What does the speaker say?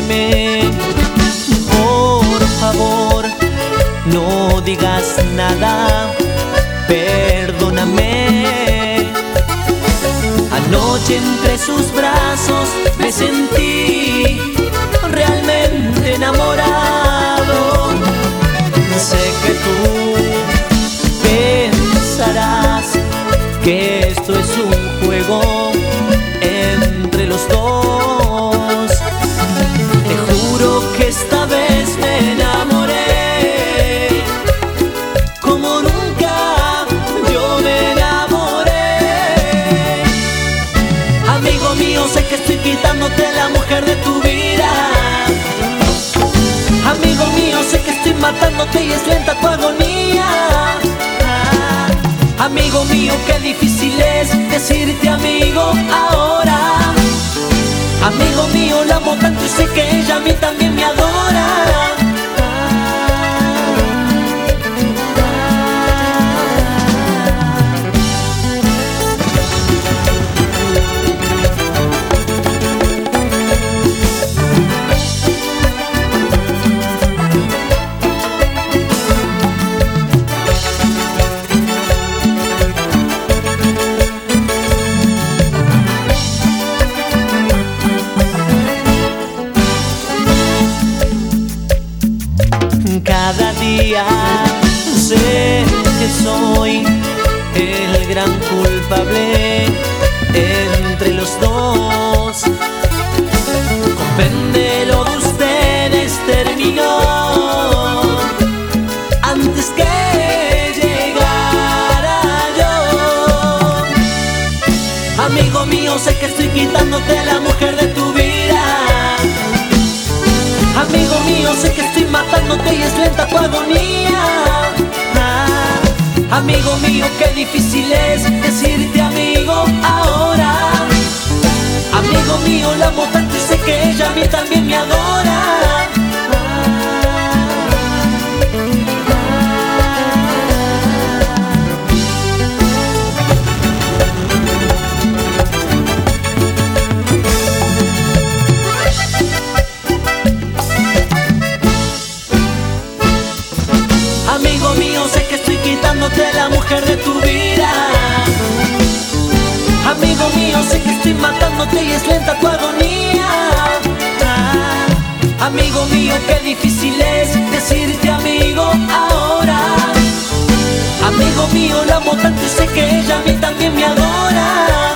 quiéreme. Por favor, no digas nada, perdóname. Anoche entre sus brazos me sentí realmente enamorado. Sé que tú pensarás que esto es un juego entre los dos. Te juro que esta vez me enamoré como nunca yo me enamoré. Amigo mío, sé que estoy quitándote la mujer de tu vida. Amigo mío, sé que estoy matándote y es lenta tu agonía. Amigo mío, qué difícil es decirte amigo ahora. Amigo mío, la amo tanto y sé que ella a mí también me adora. Cada día sé que soy el gran culpable entre los dos. Comprende, lo de ustedes terminó antes que llegara yo. Amigo mío, sé que estoy quitándote la mujer de tu vida. Amigo mío, sé que estoy matándote y es lenta tu agonía. Amigo mío, qué difícil es decirte amigo ahora. Amigo mío, la amo tanto y sé que ella a mí también me adora. Amigo mío, sé que estoy quitándote la mujer de tu vida. Amigo mío, sé que estoy matándote y es lenta tu agonía. Amigo mío, qué difícil es decirte amigo ahora. Amigo mío, la amo tanto y sé que ella a mí también me adora.